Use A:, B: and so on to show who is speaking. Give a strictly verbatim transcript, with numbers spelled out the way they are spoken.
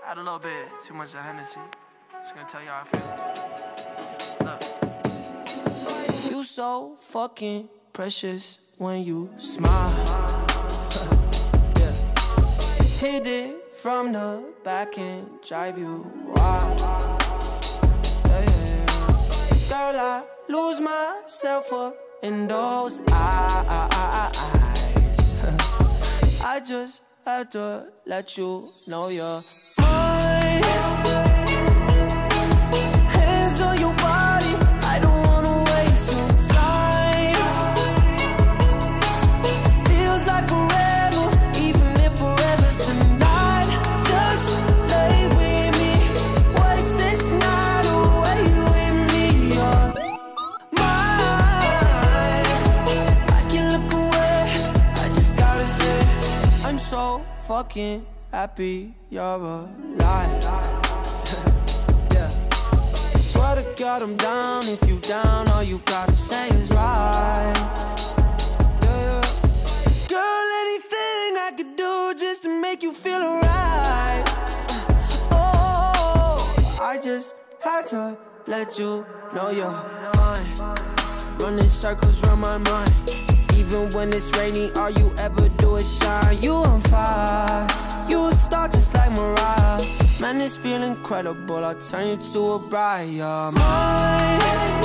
A: Had a little bit too much of Hennessy. Just gonna tell you how I feel. Look. You so fucking precious when you smile. Yeah. Hit it from the back and drive you wild. Yeah, yeah, yeah. Girl, I lose myself up in those eyes. I just had to let you know you're mine. Hands on your body, I don't wanna waste no time. Feels like forever, even if forever's tonight. Just lay with me, waste this night away with me. You're mine. I can look away, I just gotta say I'm so fucking happy you're alive. Yeah. Swear to God I'm down. If you down, all you gotta say is right. Yeah, yeah. Girl, anything I could do just to make you feel alright. Oh, I just had to let you know you're fine. Running circles around my mind. Even when it's raining, all you ever do is shine. You on fire, you a star just like Mariah. Man, this feel incredible, I'll turn you to a bride. You're mine.